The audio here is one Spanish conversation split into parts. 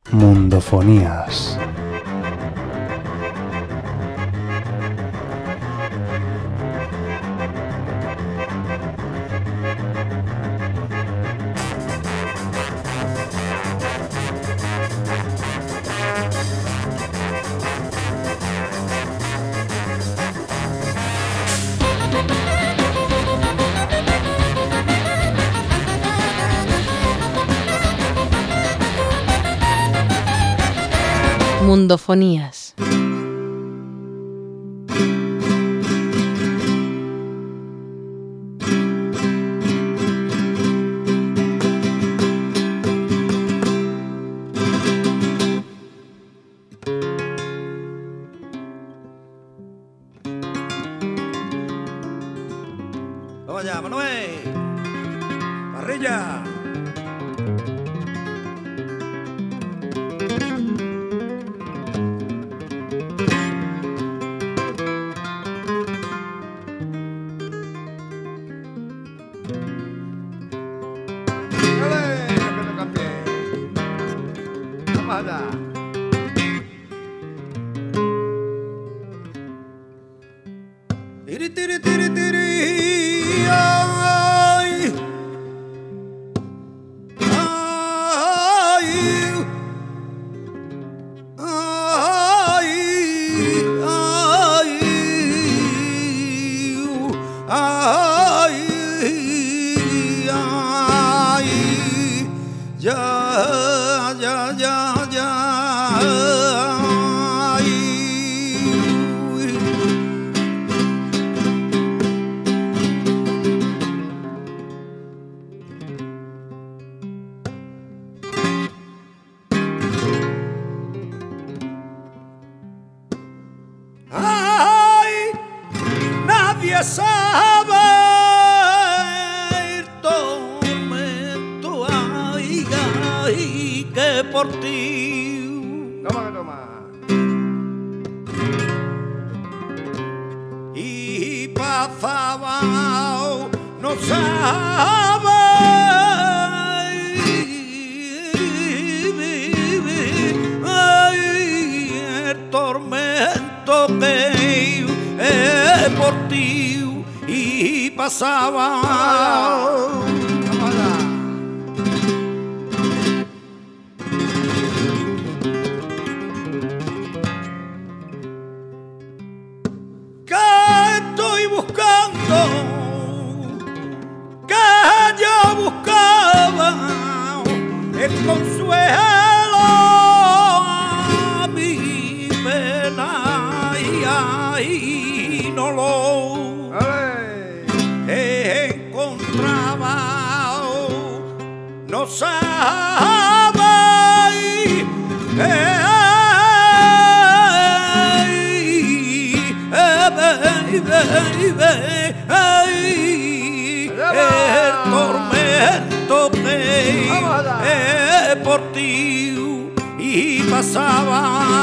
Mundofonías. Mundofonías. Vamos allá, Manuel. Parrilla. Tiri, tiri, tiri, tiri, ay. Ay. Ay. Ay. Ay. Ay. Ya, ya, ya, ya. Ay, nadie sabe el tormento, ay, ay, que por ti. Toma que toma. Y pasaba, no sabe. Ay, el tormento que por ti y pasaba. Que estoy buscando, que yo buscaba el consuelo a mi pena y no lo encontraba, no sabe. El tormento que por ti y pasaba.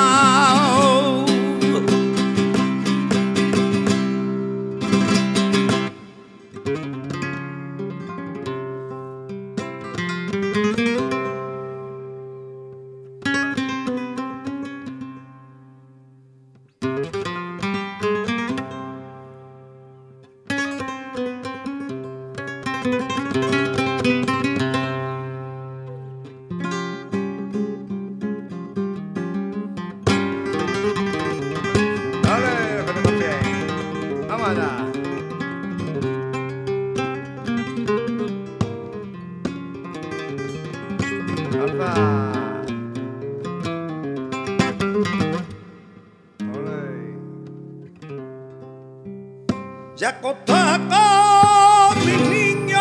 Ya acostá con mi niño.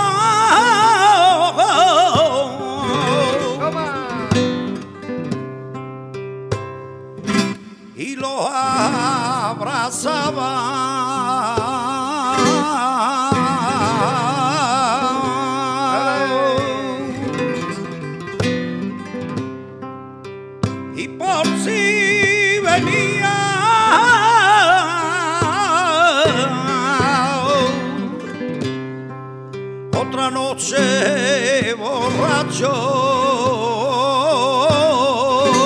Y lo abrazaba. Y por si venía otra noche borracho,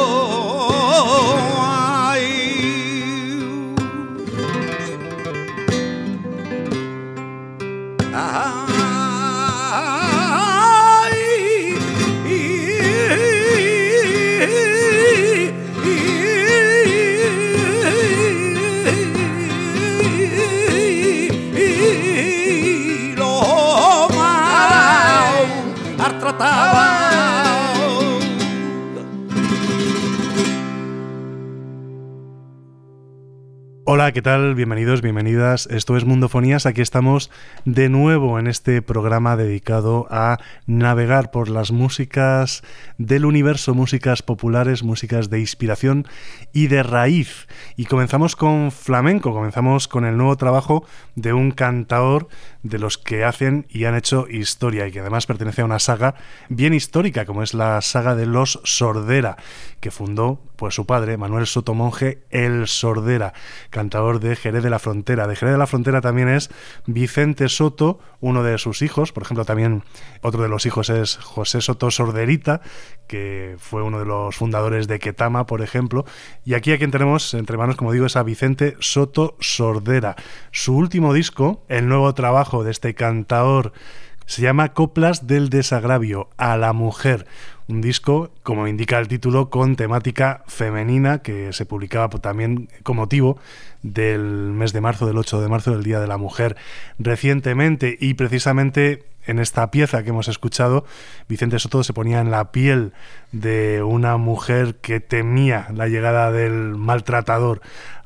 Hola, ¿qué tal? Bienvenidos, bienvenidas. Esto es Mundofonías. Aquí estamos de nuevo en este programa dedicado a navegar por las músicas del universo, músicas populares, músicas de inspiración y de raíz. Y comenzamos con flamenco, comenzamos con el nuevo trabajo de un cantaor de los que hacen y han hecho historia y que además pertenece a una saga bien histórica, como es la saga de los Sordera, que fundó pues su padre, Manuel Soto Monje, el Sordera, cantador de Jerez de la Frontera. De Jerez de la Frontera también es Vicente Soto, uno de sus hijos. Por ejemplo, también otro de los hijos es José Soto Sorderita, que fue uno de los fundadores de Ketama, por ejemplo. Y aquí a quien tenemos entre manos, como digo, es a Vicente Soto Sordera. Su último disco, el nuevo trabajo de este cantador, se llama Coplas del Desagravio a la Mujer. Un disco, como indica el título, con temática femenina, que se publicaba también con motivo del mes de marzo, del 8 de marzo, del Día de la Mujer, recientemente. Y precisamente en esta pieza que hemos escuchado, Vicente Soto se ponía en la piel de una mujer que temía la llegada del maltratador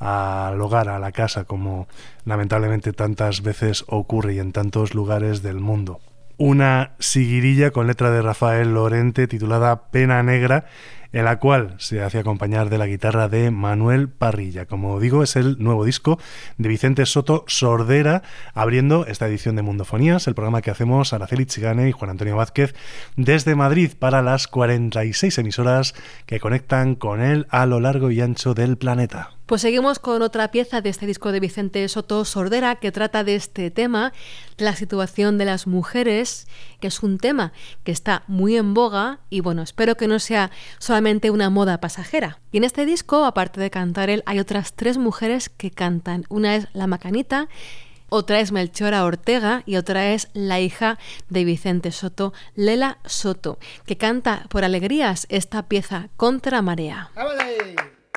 al hogar, a la casa, como lamentablemente tantas veces ocurre y en tantos lugares del mundo. Una seguirilla con letra de Rafael Lorente titulada Pena Negra, en la cual se hace acompañar de la guitarra de Manuel Parrilla. Como digo, es el nuevo disco de Vicente Soto Sordera, abriendo esta edición de Mundofonías, el programa que hacemos Araceli Chigane y Juan Antonio Vázquez desde Madrid para las 46 emisoras que conectan con él a lo largo y ancho del planeta. Pues seguimos con otra pieza de este disco de Vicente Soto Sordera que trata de este tema, de la situación de las mujeres, que es un tema que está muy en boga y bueno, espero que no sea solamente una moda pasajera. Y en este disco, aparte de cantar él, hay otras 3 mujeres que cantan. Una es La Macanita, otra es Melchora Ortega y otra es la hija de Vicente Soto, Lela Soto, que canta por alegrías esta pieza Contra Marea. ¡Vámonos!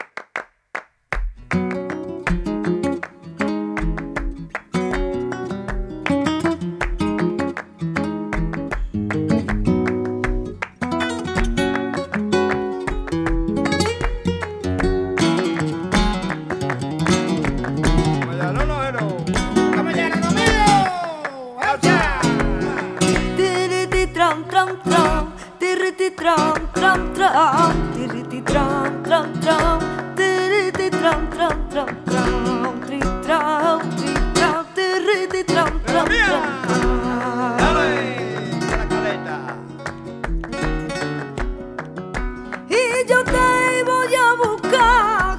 Y yo te voy a buscar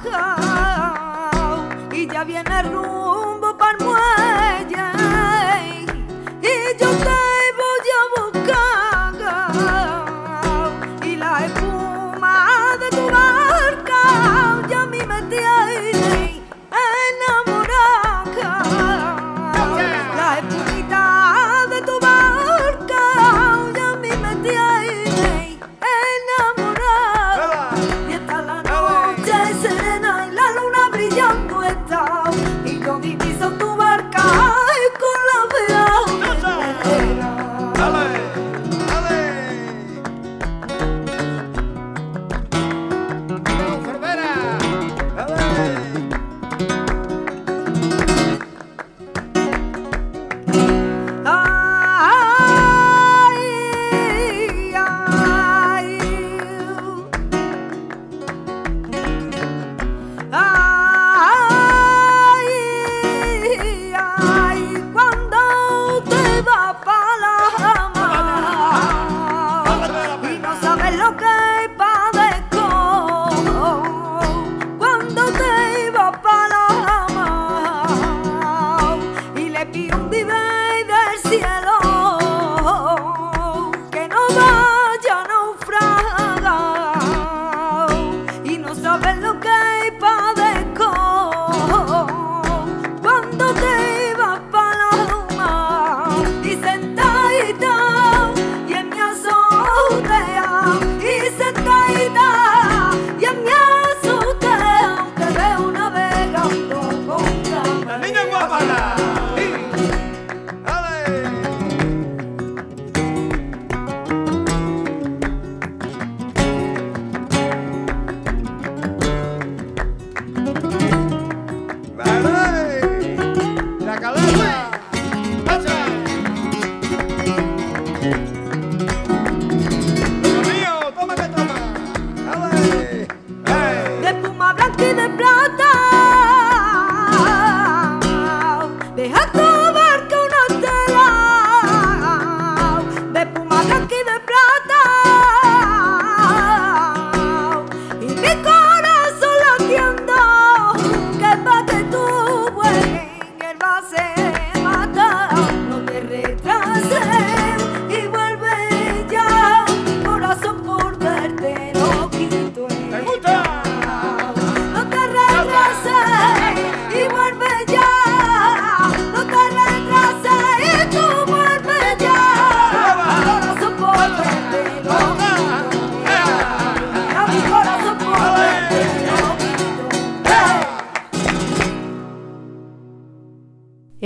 y ya viene rumbo para el muelle y yo te voy a buscar y la espuma de tu barca ya a mí me tiene enamorada. La espumita de tu barca ya a mí me tiene enamorada y está la noche serena y la luna brillando está y yo diviso tu barca con la vela. Cuando te vas pa' la mar y no sabes lo que padezco, cuando te vas pa' la mar y le pido un vive del cielo que no vaya a naufragar y no sabes lo que padezco cuando te vas pa' la mar y sentadita y en mi azotea y sentadita y en mi azotea te veo navegando contra ¡La niña guapa!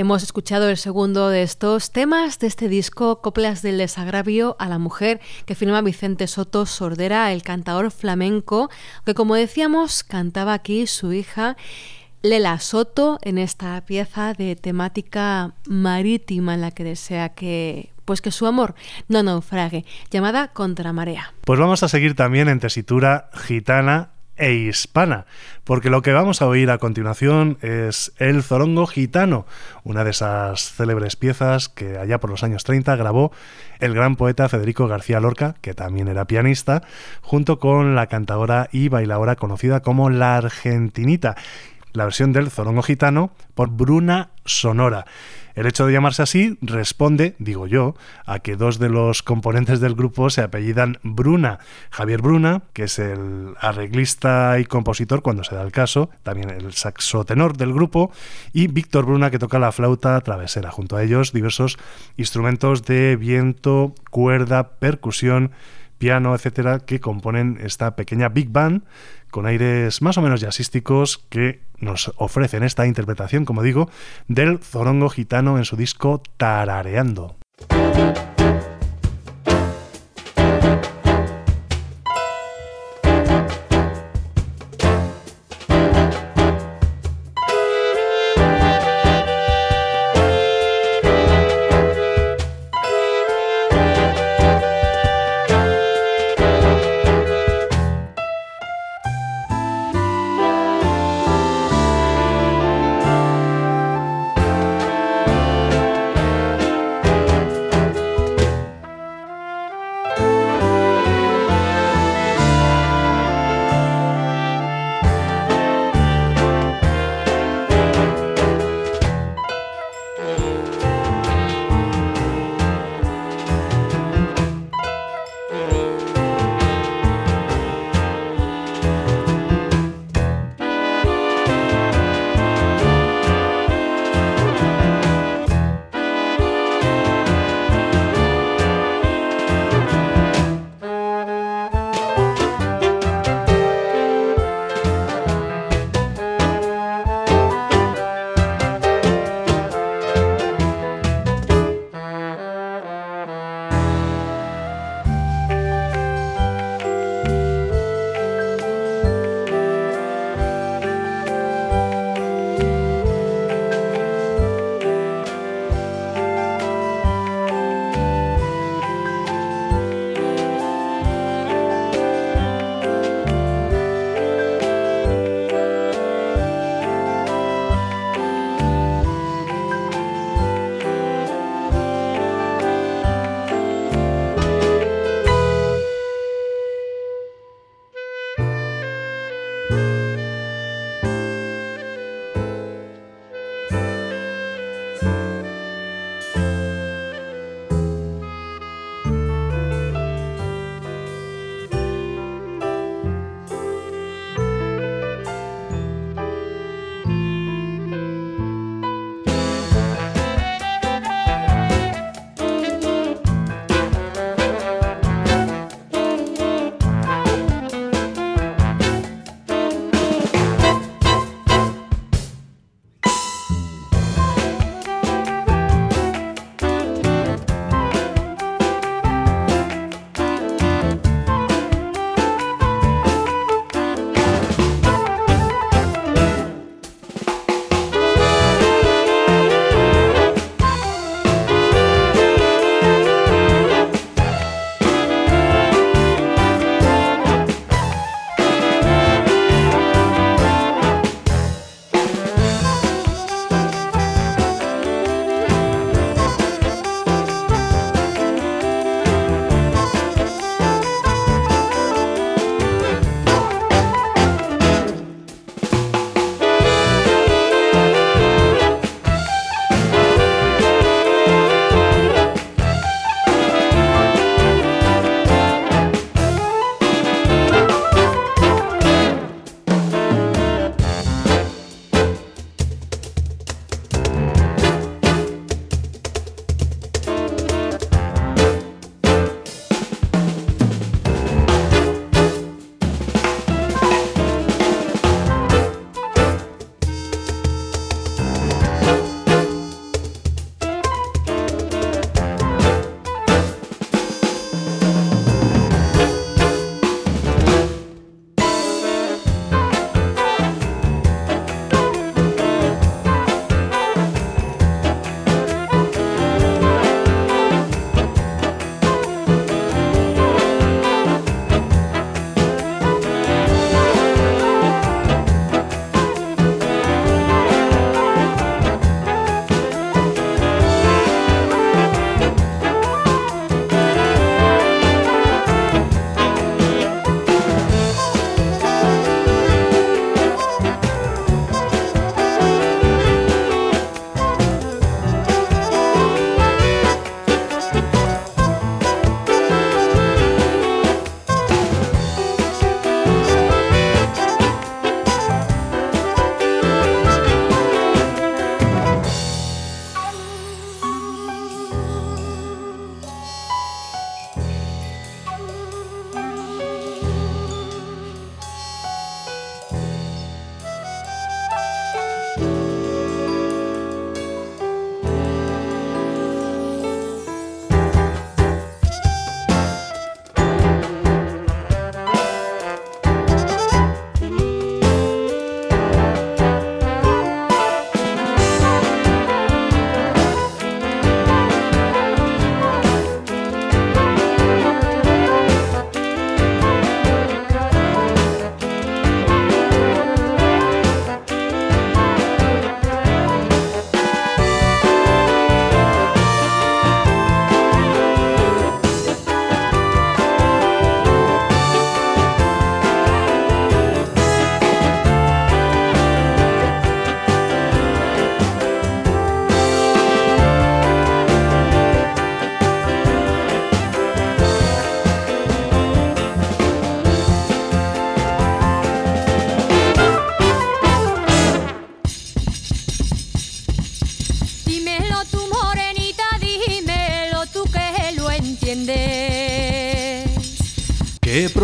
Hemos escuchado el segundo de estos temas de este disco, Coplas del desagravio a la mujer, que firma Vicente Soto Sordera, el cantador flamenco, que como decíamos cantaba aquí su hija Lela Soto en esta pieza de temática marítima en la que desea que su amor no naufrague, llamada Contramarea. Pues vamos a seguir también en tesitura gitana e hispana, porque lo que vamos a oír a continuación es El Zorongo Gitano, una de esas célebres piezas que allá por los años 30 grabó el gran poeta Federico García Lorca, que también era pianista, junto con la cantadora y bailaora conocida como La Argentinita, la versión del Zorongo Gitano por Bruna Sonora. El hecho de llamarse así responde, digo yo, a que dos de los componentes del grupo se apellidan Bruna. Javier Bruna, que es el arreglista y compositor cuando se da el caso, también el saxotenor del grupo, y Víctor Bruna, que toca la flauta travesera. Junto a ellos diversos instrumentos de viento, cuerda, percusión, piano, etcétera, que componen esta pequeña big band con aires más o menos jazzísticos que nos ofrecen esta interpretación, como digo, del Zorongo Gitano en su disco Tarareando.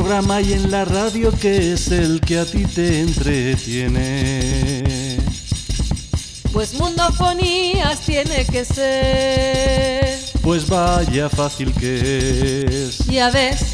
programa hay en la radio que es el que a ti te entretiene? Pues Mundofonías tiene que ser. Pues vaya fácil que es. Ya ves.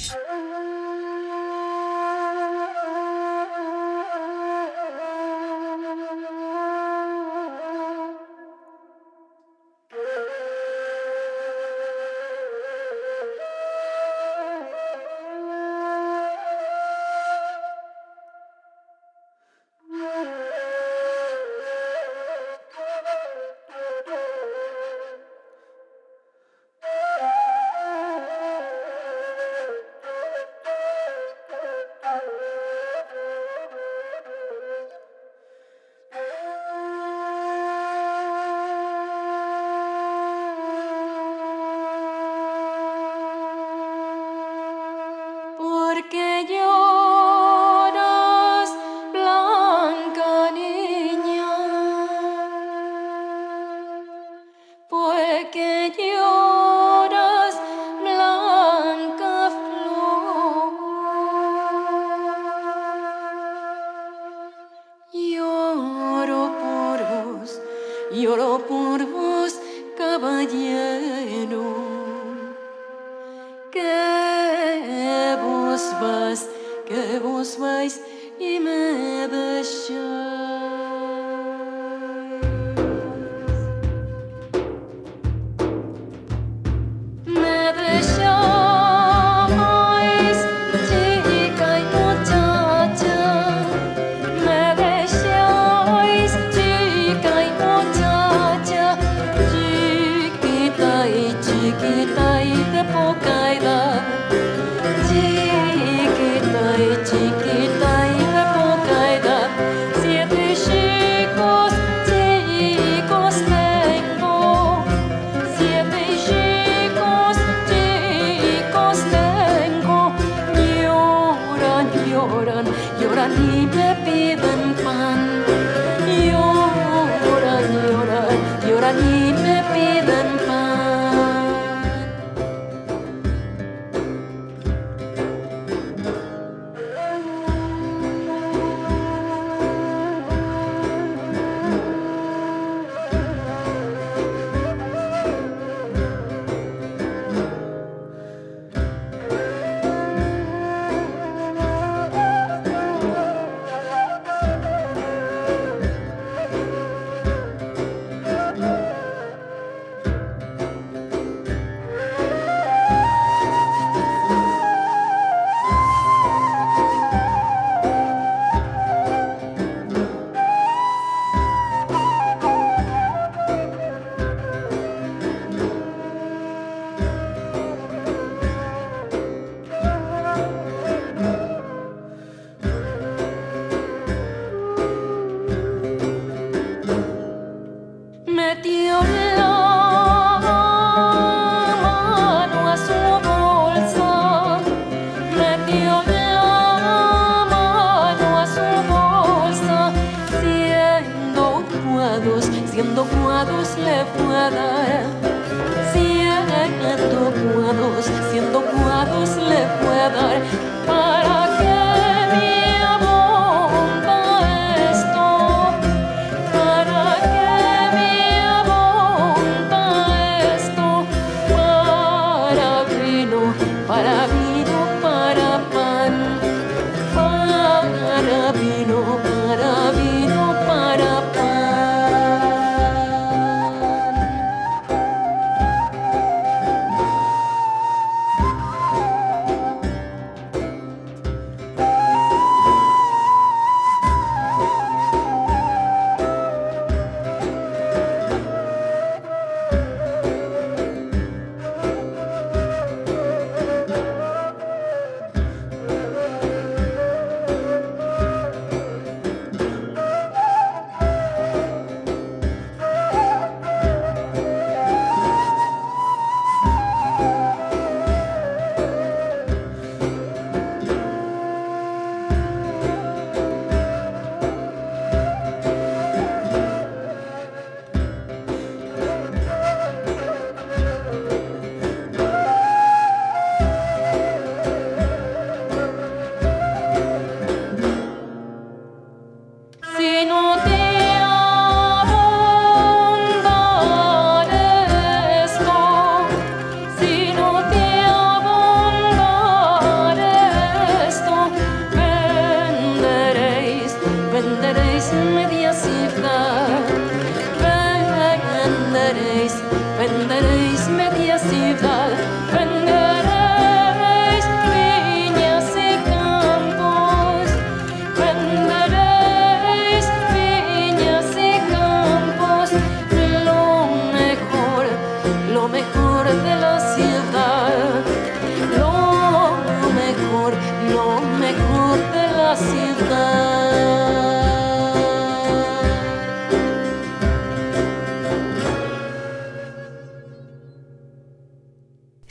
Lloro por vos, caballero, que vos vais y me dejáis. Me dejáis, chica y muchacha, me dejáis, chica y muchacha, chiquita y de poca edad. Chiquita y de poca edad, 7 chicos tengo, 7 chicos tengo, lloran y me piden pan, lloran y me piden pan.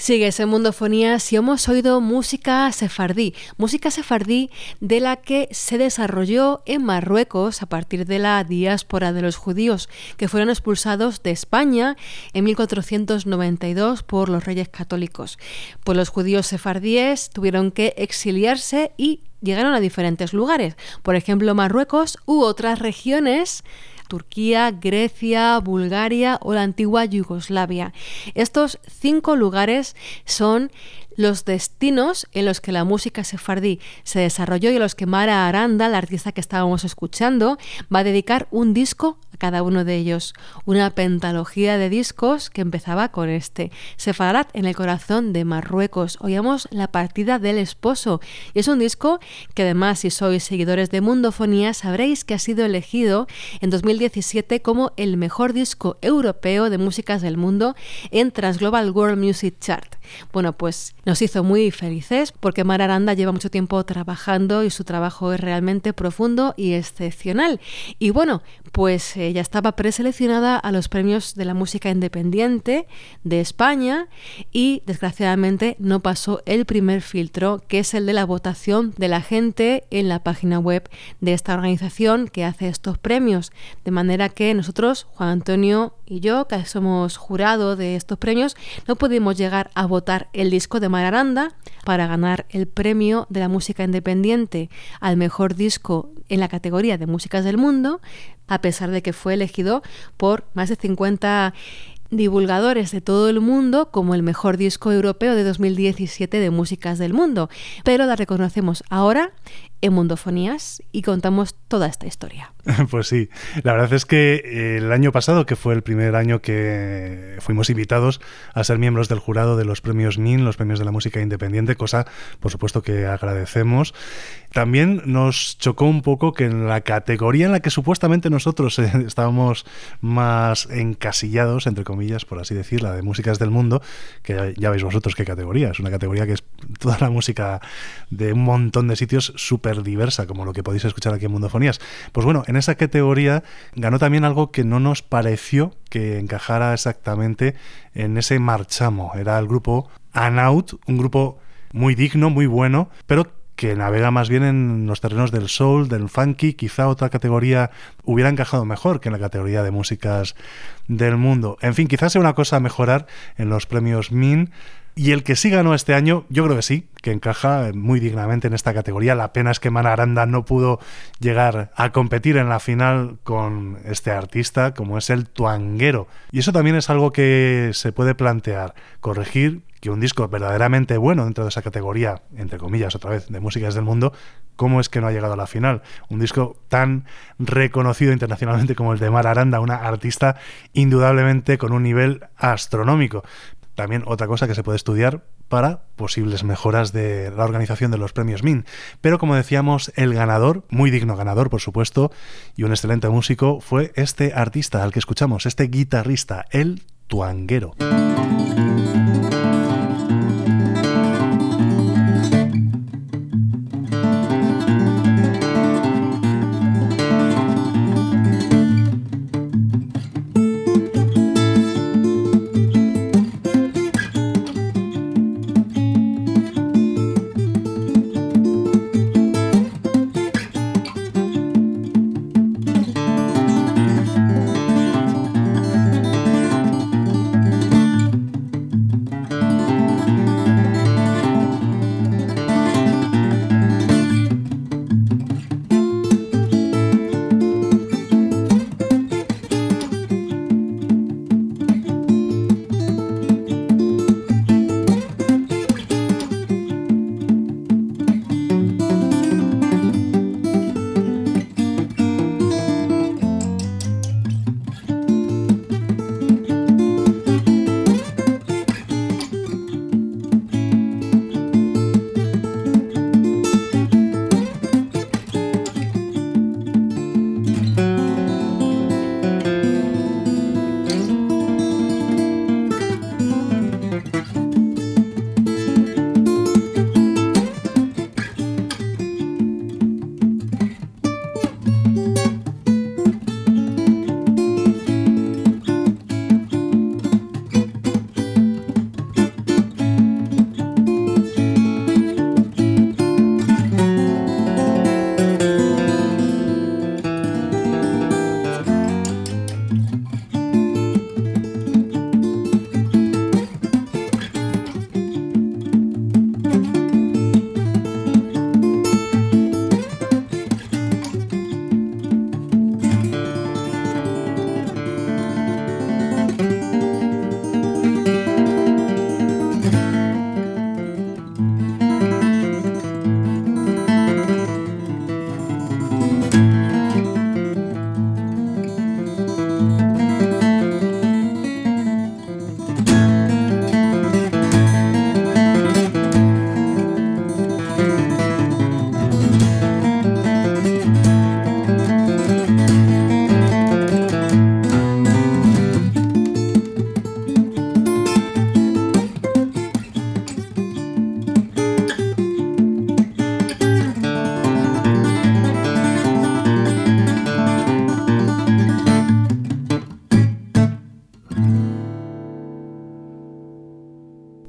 Sigues en Mundofonías y hemos oído música sefardí de la que se desarrolló en Marruecos a partir de la diáspora de los judíos que fueron expulsados de España en 1492 por los reyes católicos. Pues los judíos sefardíes tuvieron que exiliarse y llegaron a diferentes lugares, por ejemplo Marruecos u otras regiones, Turquía, Grecia, Bulgaria o la antigua Yugoslavia. Estos 5 lugares son los destinos en los que la música sefardí se desarrolló y a los que Mara Aranda, la artista que estábamos escuchando, va a dedicar un disco a cada uno de ellos. Una pentalogía de discos que empezaba con este, Sefarat en el corazón de Marruecos. Oíamos La partida del esposo. Y es un disco que además, si sois seguidores de Mundofonía, sabréis que ha sido elegido en 2017 como el mejor disco europeo de músicas del mundo en Transglobal World Music Chart. Bueno, pues nos hizo muy felices porque Mara Aranda lleva mucho tiempo trabajando y su trabajo es realmente profundo y excepcional. Y bueno, pues ya estaba preseleccionada a los premios de la música independiente de España y desgraciadamente no pasó el primer filtro, que es el de la votación de la gente en la página web de esta organización que hace estos premios. De manera que nosotros, Juan Antonio y yo, que somos jurado de estos premios, no pudimos llegar a votar el disco de Mara Aranda para ganar el premio de la música independiente al mejor disco en la categoría de músicas del mundo, a pesar de que fue elegido por más de 50 divulgadores de todo el mundo como el mejor disco europeo de 2017 de músicas del mundo. Pero la reconocemos ahora en Mundofonías y contamos toda esta historia. Pues sí, la verdad es que el año pasado, que fue el primer año que fuimos invitados a ser miembros del jurado de los premios MIN, los premios de la música independiente, cosa por supuesto que agradecemos, también nos chocó un poco que en la categoría en la que supuestamente nosotros estábamos más encasillados, entre comillas, por así decir, la de músicas del mundo, que ya veis vosotros qué categoría, es una categoría que es toda la música de un montón de sitios súper diversa, como lo que podéis escuchar aquí en Mundofonías. Pues bueno, en esa categoría ganó también algo que no nos pareció que encajara exactamente en ese marchamo. Era el grupo Anaut, un grupo muy digno, muy bueno, pero que navega más bien en los terrenos del soul, del funky. Quizá otra categoría hubiera encajado mejor que en la categoría de músicas del mundo. En fin, quizás sea una cosa a mejorar en los premios MIN. Y el que sí ganó este año, yo creo que sí, que encaja muy dignamente en esta categoría. La pena es que Mara Aranda no pudo llegar a competir en la final con este artista, como es el Tuanguero. Y eso también es algo que se puede plantear, corregir que un disco verdaderamente bueno dentro de esa categoría, entre comillas, otra vez, de músicas del mundo, ¿cómo es que no ha llegado a la final? Un disco tan reconocido internacionalmente como el de Mara Aranda, una artista indudablemente con un nivel astronómico. También otra cosa que se puede estudiar para posibles mejoras de la organización de los premios MIN. Pero como decíamos, el ganador, muy digno ganador por supuesto, y un excelente músico, fue este artista al que escuchamos, este guitarrista, el Tuanguero.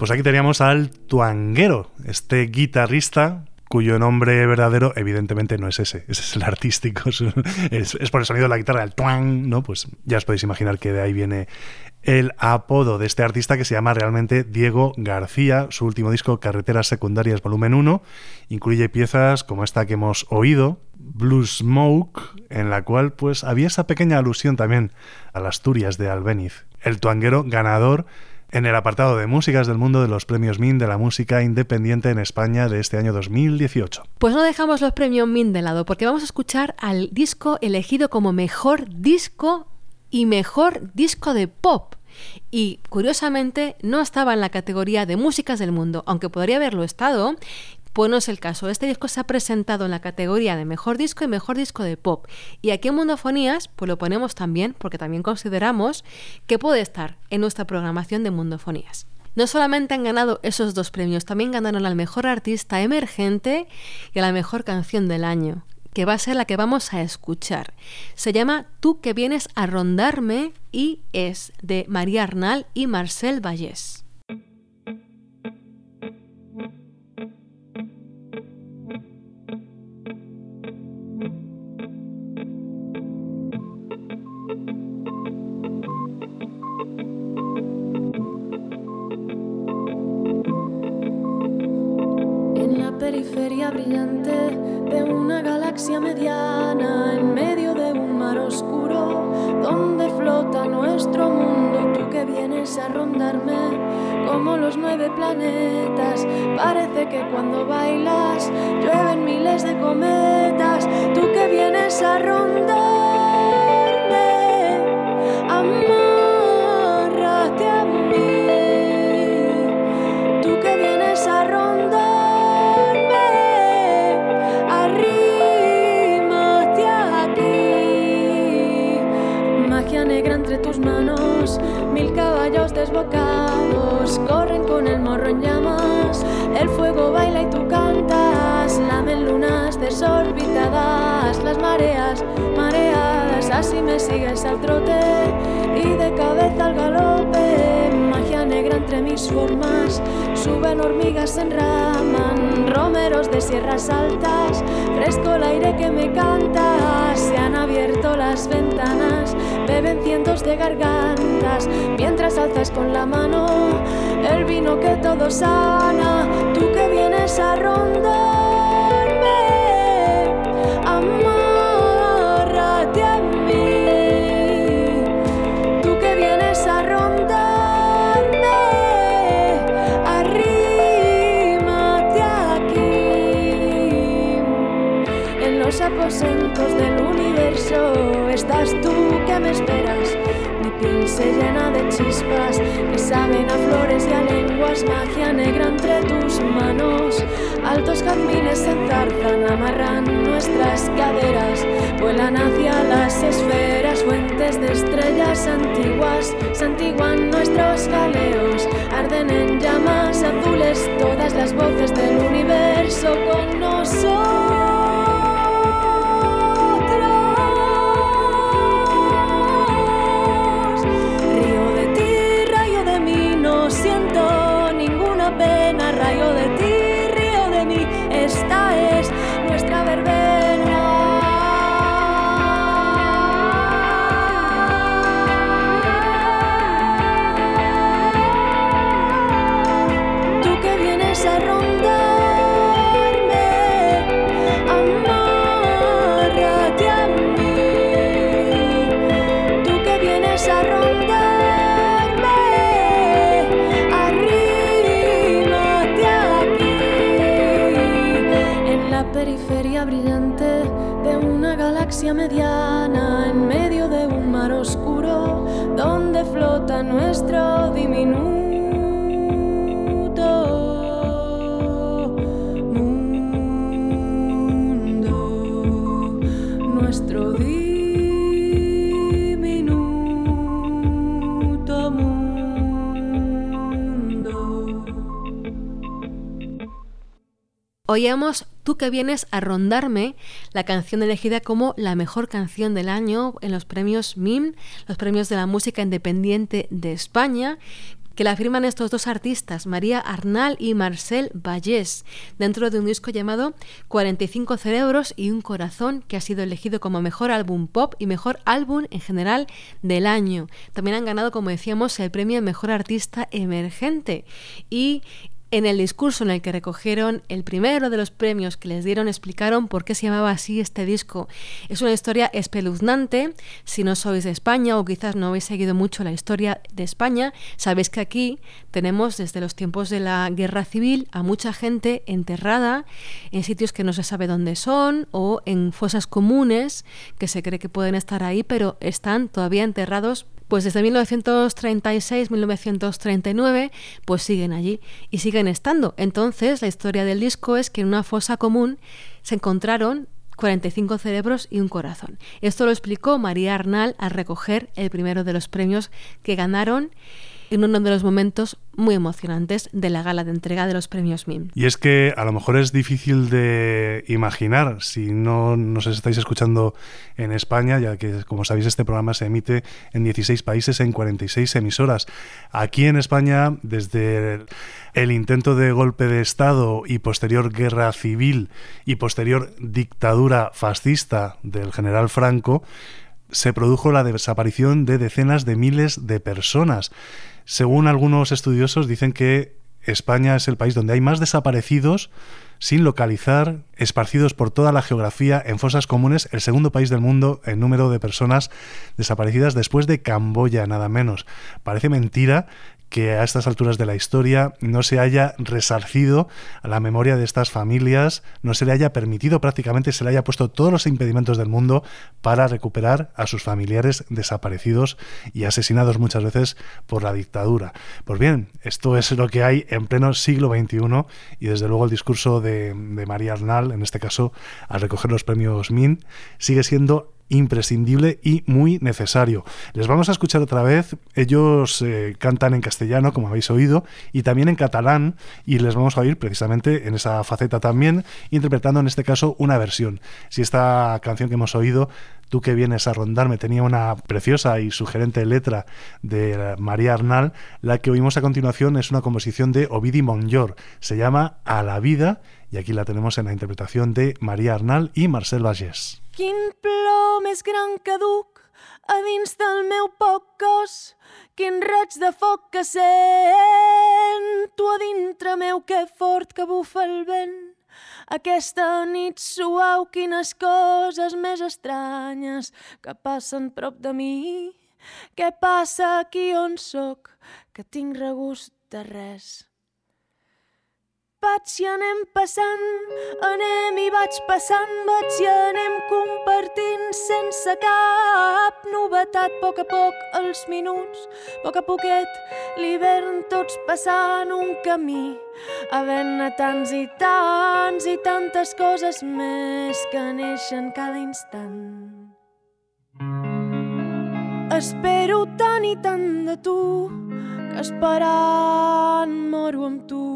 Pues aquí teníamos al Tuanguero, este guitarrista cuyo nombre verdadero evidentemente no es ese es el artístico, es por el sonido de la guitarra, el tuang, ¿no? Pues ya os podéis imaginar que de ahí viene el apodo de este artista, que se llama realmente Diego García. Su último disco, Carreteras Secundarias Volumen 1, incluye piezas como esta que hemos oído, Blue Smoke, en la cual pues había esa pequeña alusión también a las Asturias de Albéniz. El Tuanguero, ganador en el apartado de músicas del mundo de los premios MIN de la música independiente en España de este año 2018. Pues no dejamos los premios MIN de lado, porque vamos a escuchar al disco elegido como mejor disco y mejor disco de pop. Y curiosamente no estaba en la categoría de músicas del mundo, aunque podría haberlo estado. Pues no es el caso. Este disco se ha presentado en la categoría de mejor disco y mejor disco de pop. Y aquí en Mundofonías pues lo ponemos también, porque también consideramos que puede estar en nuestra programación de Mundofonías. No solamente han ganado esos dos premios, también ganaron al mejor artista emergente y a la mejor canción del año, que va a ser la que vamos a escuchar. Se llama Tú que vienes a rondarme y es de María Arnal y Marcel Vallès. Periferia brillante de una galaxia mediana, en medio de un mar oscuro donde flota nuestro mundo. Tú que vienes a rondarme como los 9 planetas, parece que cuando bailas llueven miles de cometas. Tú que vienes a rondarme, amárrate a mí. Tú que vienes a rondarme, negra entre tus manos, 1000 caballos desbocados corren con el morro en llamas. El fuego baila y tú cantas, lamen lunas desorbitadas, las mareas mareadas. Así me sigues al trote y de cabeza al galope. Magia negra entre mis formas, suben hormigas, se enraman, romeros de sierras altas, fresco el aire que me canta. Se han abierto las ventanas, beben cientos de gargantas, mientras alzas con la mano el vino que todo sana. Tú que vienes a rondarme, amárrate a mí. Tú que vienes a rondarme, arrímate aquí. En los aposentos del universo estás tú que me esperas. Mi piel se llena de chispas que saben a flores y a lenguas. Magia negra entre tus manos, altos jazmines se enzarzan, amarran nuestras caderas, vuelan hacia las esferas. Fuentes de estrellas antiguas santiguan nuestros jaleos, arden en llamas azules todas las voces del universo con nosotros. Siento ninguna pena, rayo de ti, río de mí, esta es nuestra verbena. Tú que vienes a rondarme, amárrate a mí. Tú que vienes a rondarme, periferia brillante de una galaxia mediana, en medio de un mar oscuro donde flota nuestro diminuto mundo, nuestro diminuto mundo. Oíamos Tú que vienes a rondarme, la canción elegida como la mejor canción del año en los premios MIM, los premios de la música independiente de España, que la firman estos dos artistas, María Arnal y Marcel Vallès, dentro de un disco llamado 45 cerebros y un corazón, que ha sido elegido como mejor álbum pop y mejor álbum en general del año. También han ganado, como decíamos, el premio Mejor Artista Emergente. Y en el discurso en el que recogieron el primero de los premios que les dieron, explicaron por qué se llamaba así este disco. Es una historia espeluznante. Si no sois de España o quizás no habéis seguido mucho la historia de España, sabéis que aquí tenemos desde los tiempos de la Guerra Civil a mucha gente enterrada en sitios que no se sabe dónde son o en fosas comunes que se cree que pueden estar ahí, pero están todavía enterrados. Pues desde 1936-1939 pues siguen allí y siguen estando. Entonces la historia del disco es que en una fosa común se encontraron 45 cerebros y un corazón. Esto lo explicó María Arnal al recoger el primero de los premios que ganaron en uno de los momentos muy emocionantes de la gala de entrega de los premios MIM. Y es que a lo mejor es difícil de imaginar si no nos estáis escuchando en España, ya que, como sabéis, este programa se emite en 16 países, en 46 emisoras. Aquí en España, desde el intento de golpe de Estado y posterior guerra civil y posterior dictadura fascista del general Franco, se produjo la desaparición de decenas de miles de personas. Según algunos estudiosos, dicen que España es el país donde hay más desaparecidos sin localizar, esparcidos por toda la geografía en fosas comunes, el segundo país del mundo en número de personas desaparecidas después de Camboya, nada menos. Parece mentira que a estas alturas de la historia no se haya resarcido a la memoria de estas familias, no se le haya permitido, prácticamente se le haya puesto todos los impedimentos del mundo para recuperar a sus familiares desaparecidos y asesinados muchas veces por la dictadura. Pues bien, esto es lo que hay en pleno siglo XXI y desde luego el discurso de María Arnal, en este caso, al recoger los premios MIM, sigue siendo imprescindible y muy necesario. Les vamos a escuchar otra vez. Ellos cantan en castellano, como habéis oído, y también en catalán, y les vamos a oír precisamente en esa faceta también, interpretando en este caso una versión. Si esta canción que hemos oído, Tú que vienes a rondarme, tenía una preciosa y sugerente letra de María Arnal, la que oímos a continuación es una composición de Ovidi Montllor. Se llama A la vida, y aquí la tenemos en la interpretación de María Arnal i Marcel Vallès. Quin plor més gran que duc a dins del meu poc cos, quin raig de foc que sento a dintre meu, que fort que bufa el vent. Aquesta nit suau, quines coses més estranyes que passen prop de mi. Què passa aquí on soc, que tinc regust de res? Vaig i anem passant, anem i vaig passant, vaig i anem compartint sense cap novetat. A poc els minuts, poc a poquet l'hivern, tots passant un camí, havent-ne tants i tantes coses més que neixen cada instant. Espero tant i tant de tu, que esperant moro amb tu.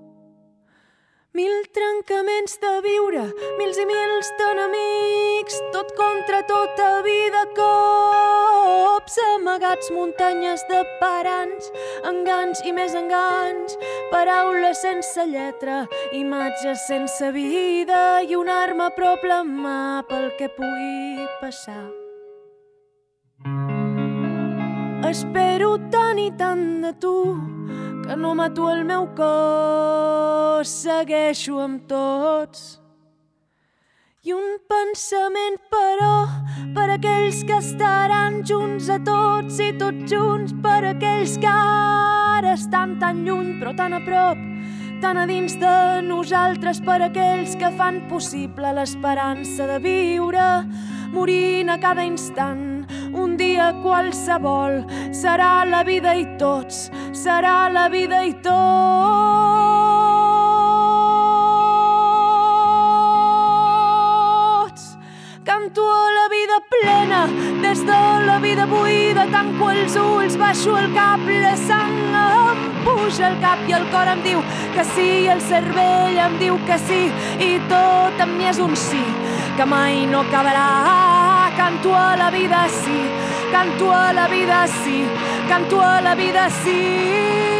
Mil trencaments de viure, mils i mils d'enemics, tot contra tota vida, cops amagats, muntanyes de paranys, enganys i més enganys, paraules sense lletra, imatges sense vida i una arma a prop la mà pel que pugui passar. Espero tant i tant de tu, que no mato el meu cos, segueixo amb tots. I un pensament, però, per aquells que estaran junts a tots i tots junts, per aquells que ara estan tan lluny però tan a prop, tan a dins de nosaltres, per aquells que fan possible l'esperança de viure, morint a cada instant. Un dia qualsevol serà la vida i tots, serà la vida i tots. Canto a la vida plena, des de la vida buida, tanco els ulls, baixo el cap, la sang em puja al cap i el cor em diu que sí, el cervell em diu que sí, i tot en mi és un sí, que mai no acabarà. Canto a la vida sí, canto a la vida sí, canto a la vida sí.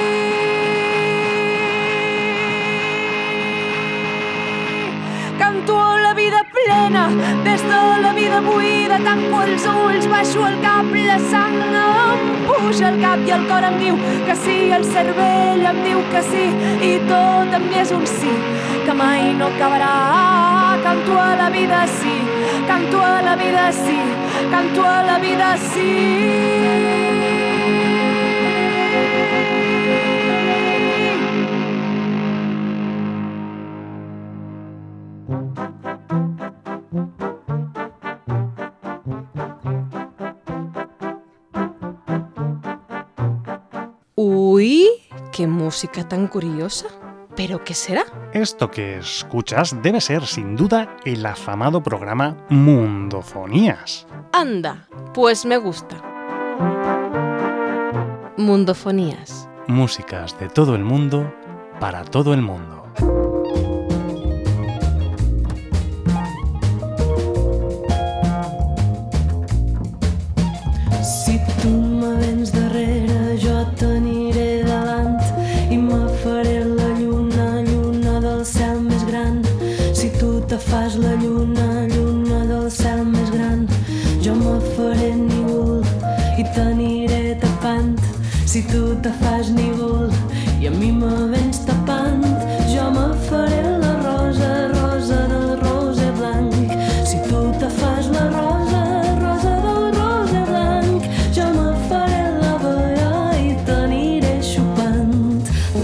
Canto a la vida plena, des de la vida buida, tanco els ulls, baixo el cap, la sang em puja al cap i el cor em diu que sí, el cervell em diu que sí, i tot en mi és un sí, que mai no acabarà. Canto a la vida sí, canto a la vida sí, canto a la vida sí. Uy, qué música tan curiosa. ¿Pero qué será? Esto que escuchas debe ser, sin duda, el afamado programa Mundofonías. Anda, pues me gusta. Mundofonías. Músicas de todo el mundo, para todo el mundo. Si tu me vens darrere, jo t'aniré davant i me faré la lluna, lluna del cel més gran. Si tu te fas la lluna, lluna del cel més gran, jo me faré núvol i t'aniré tapant. Si tu te fas núvol i a mi me vens tapant, jo me faré la rosa, rosa del roser blanc. Si tu te fas la rosa, rosa del roser blanc, jo me faré la vella i t'aniré xupant.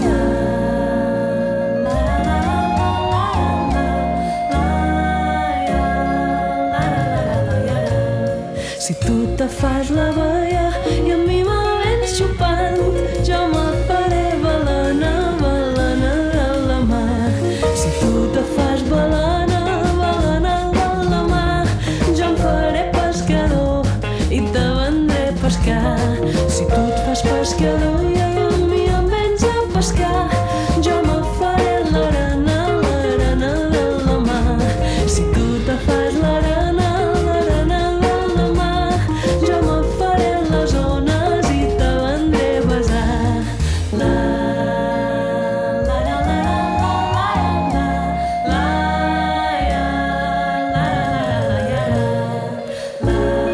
Si tu te fas la vella i a mi me vens xupant, jo me faré balena, balena de la mar. Si tu te fas balena, balena de la mar, jo em faré pescador i te vendré a pescar. Si tu et fas pescador i a mi em vens a pescar, jo me faré l'arena, l'arena de la mar. Si tu te fas l'arena, l'arena de la mar, jo me faré les ones i te vendré a besar. La, la, la, la, la, la, la, la, la,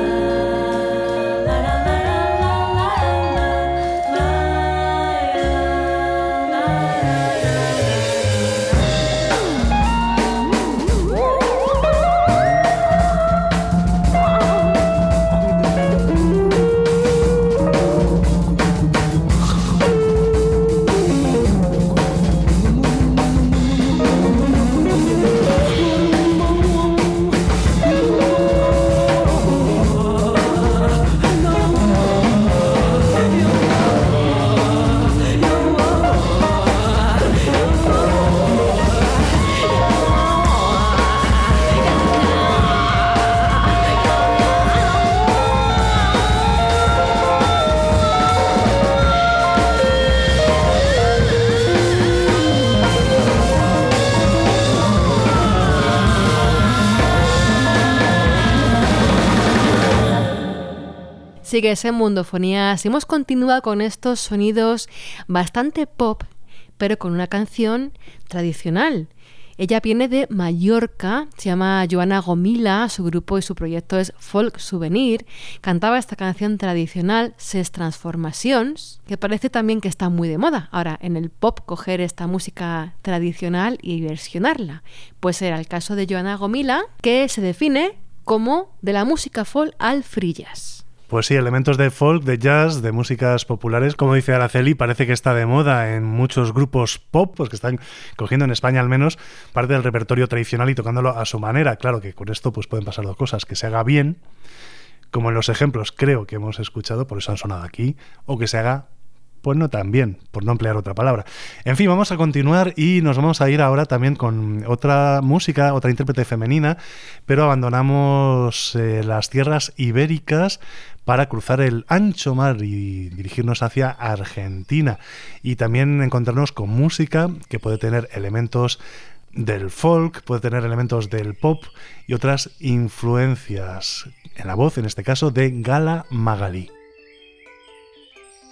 Sigues en Mundofonías y hemos continuado con estos sonidos bastante pop, pero con una canción tradicional. Ella viene de Mallorca, se llama Joana Gomila, su grupo y su proyecto es Folk Souvenir. Cantaba esta canción tradicional, Ses Transformacions, que parece también que está muy de moda ahora en el pop coger esta música tradicional y versionarla. Pues era el caso de Joana Gomila, que se define como de la música folk al free jazz. Pues sí, elementos de folk, de jazz, de músicas populares. Como dice Araceli, parece que está de moda en muchos grupos pop, pues que están cogiendo en España al menos parte del repertorio tradicional y tocándolo a su manera. Claro que con esto pues pueden pasar dos cosas, que se haga bien, como en los ejemplos creo que hemos escuchado, por eso han sonado aquí, o que se haga pues no tan bien, por no emplear otra palabra. En fin, vamos a continuar y nos vamos a ir ahora también con otra música, otra intérprete femenina, pero abandonamos las tierras ibéricas para cruzar el ancho mar y dirigirnos hacia Argentina y también encontrarnos con música que puede tener elementos del folk, puede tener elementos del pop y otras influencias en la voz, en este caso de Gala Magalí.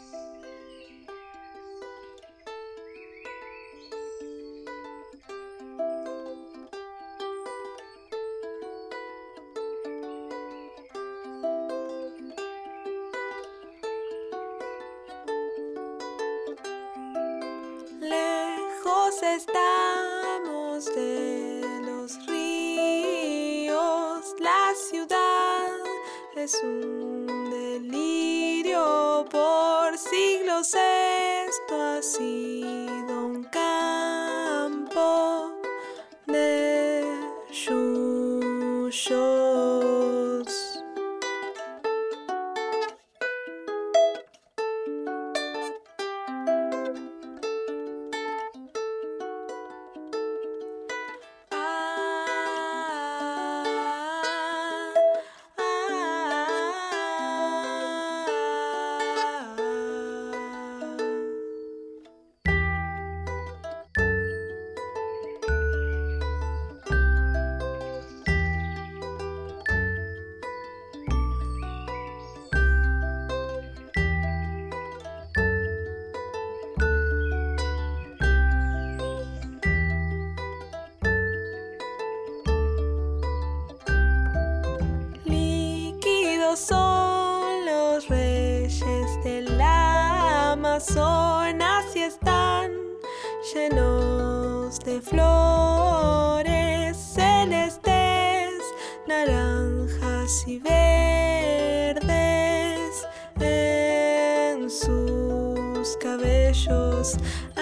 estamos de los ríos. La ciudad es un delirio. Por siglos esto ha sido un campo de yuyos. Son los reyes del Amazonas y están llenos de flores celestes, naranjas y verdes en sus cabellos.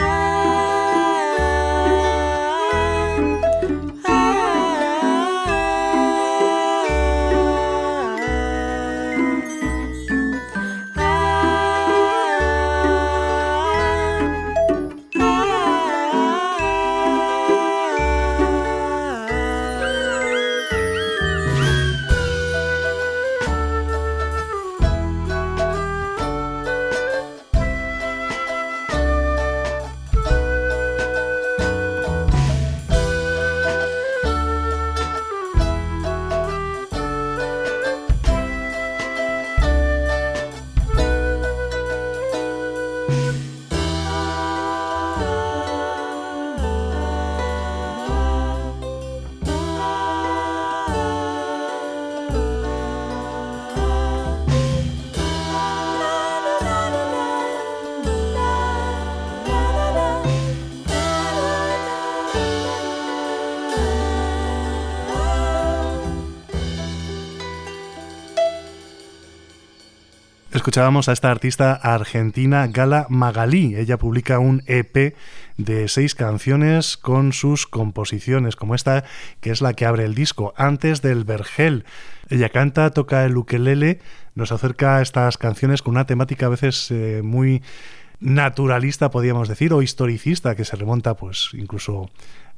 Escuchábamos a esta artista argentina, Gala Magalí. Ella publica un EP de 6 canciones con sus composiciones, como esta, que es la que abre el disco, Antes del Vergel. Ella canta, toca el ukelele, nos acerca a estas canciones con una temática a veces muy naturalista, podríamos decir, o historicista, que se remonta pues incluso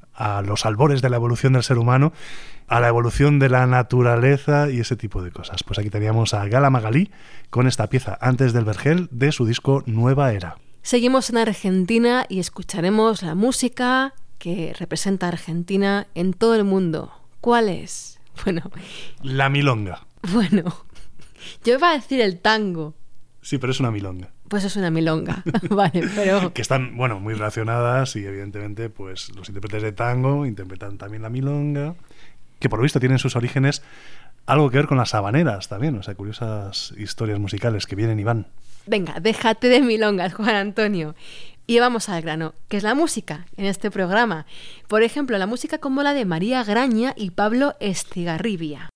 a los albores de la evolución del ser humano, a la evolución de la naturaleza y ese tipo de cosas. Pues aquí teníamos a Gala Magalí con esta pieza, Antes del Vergel, de su disco Nueva Era. Seguimos en Argentina y escucharemos la música que representa a Argentina en todo el mundo. ¿Cuál es? Bueno, la milonga. Bueno, yo iba a decir el tango. Sí, pero es una milonga. Pues es una milonga, vale, pero... Que están, bueno, muy relacionadas y evidentemente pues los intérpretes de tango interpretan también la milonga, que por lo visto tienen sus orígenes algo que ver con las habaneras también, o sea, curiosas historias musicales que vienen y van. Venga, déjate de milongas, Juan Antonio. Y vamos al grano, que es la música en este programa. Por ejemplo, la música como la de María Graña y Pablo Estigarribia.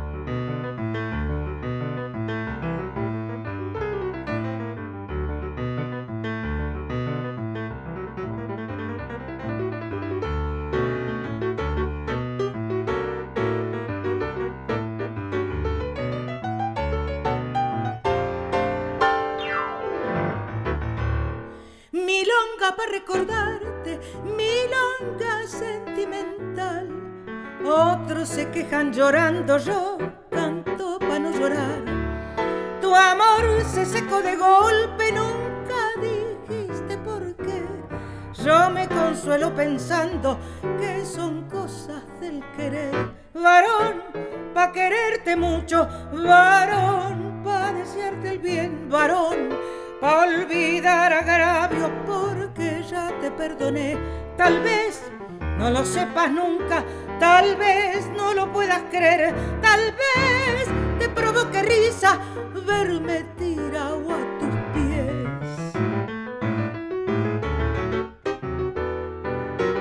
Para recordarte, milonga sentimental. Otros se quejan llorando, yo canto para no llorar. Tu amor se secó de golpe, nunca dijiste por qué. Yo me consuelo pensando que son cosas del querer. Varón, pa' quererte mucho, varón, pa' desearte el bien, varón, pa' olvidar agravios porque ya te perdoné. Tal vez no lo sepas nunca, tal vez no lo puedas creer, tal vez te provoque risa verme tirado a tus pies.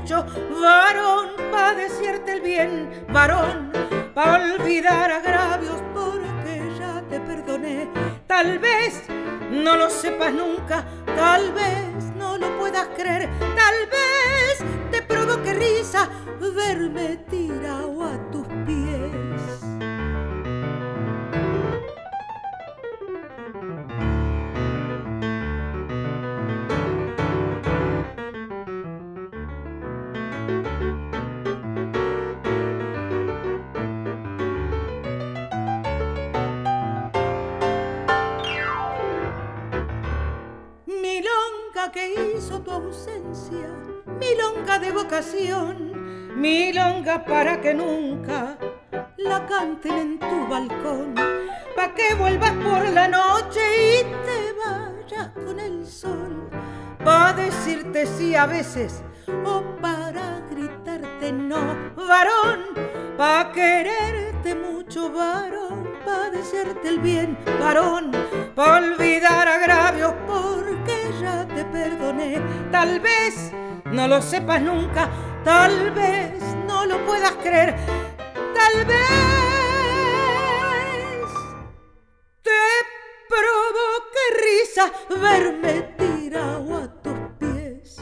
mucho, varón, pa' decirte el bien, varón, pa' olvidar agravios porque ya te perdoné. Tal vez no lo sepas nunca, tal vez no lo puedas creer, tal vez te provoque risa verme tirado a tus pies. Que hizo tu ausencia, milonga de vocación, milonga para que nunca la canten en tu balcón, pa' que vuelvas por la noche y te vayas con el sol, pa' decirte sí a veces o para gritarte no, varón, pa' quererte mucho, varón, pa' desearte el bien, varón, pa' olvidar agravios porque ya te perdoné. Tal vez no lo sepas nunca, tal vez no lo puedas creer, tal vez te provoque risa verme tirado a tus pies.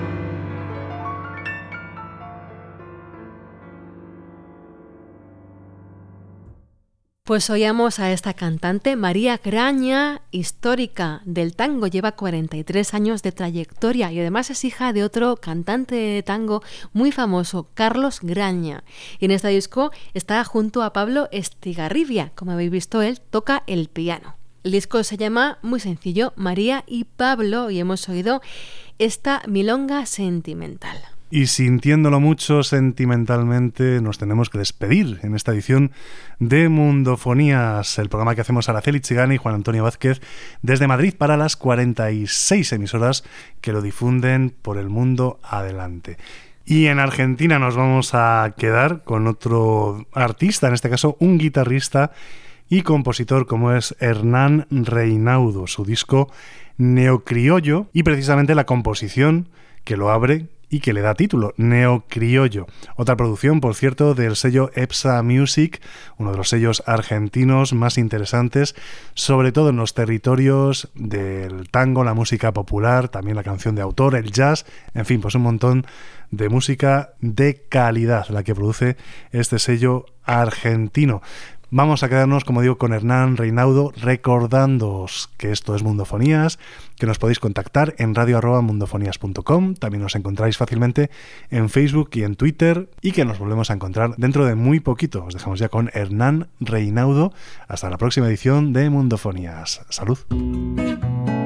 Pues oíamos a esta cantante, María Graña, histórica del tango, lleva 43 años de trayectoria y además es hija de otro cantante de tango muy famoso, Carlos Graña. Y en este disco está junto a Pablo Estigarribia, como habéis visto, él toca el piano. El disco se llama, muy sencillo, María y Pablo, y hemos oído esta milonga sentimental. Y sintiéndolo mucho sentimentalmente, nos tenemos que despedir en esta edición de Mundofonías, el programa que hacemos Araceli Chigani y Juan Antonio Vázquez desde Madrid para las 46 emisoras que lo difunden por el mundo adelante. Y en Argentina nos vamos a quedar con otro artista, en este caso un guitarrista y compositor como es Hernán Reinaudo, su disco Neocriollo y precisamente la composición que lo abre y que le da título, Neocriollo. Otra producción, por cierto, del sello EPSA Music, uno de los sellos argentinos más interesantes, sobre todo en los territorios del tango, la música popular, también la canción de autor, el jazz, en fin, pues un montón de música de calidad, la que produce este sello argentino. Vamos a quedarnos, como digo, con Hernán Reinaudo, recordándoos que esto es Mundofonías, que nos podéis contactar en radio@mundofonías.com, también nos encontráis fácilmente en Facebook y en Twitter, y que nos volvemos a encontrar dentro de muy poquito. Os dejamos ya con Hernán Reinaudo. Hasta la próxima edición de Mundofonías. ¡Salud!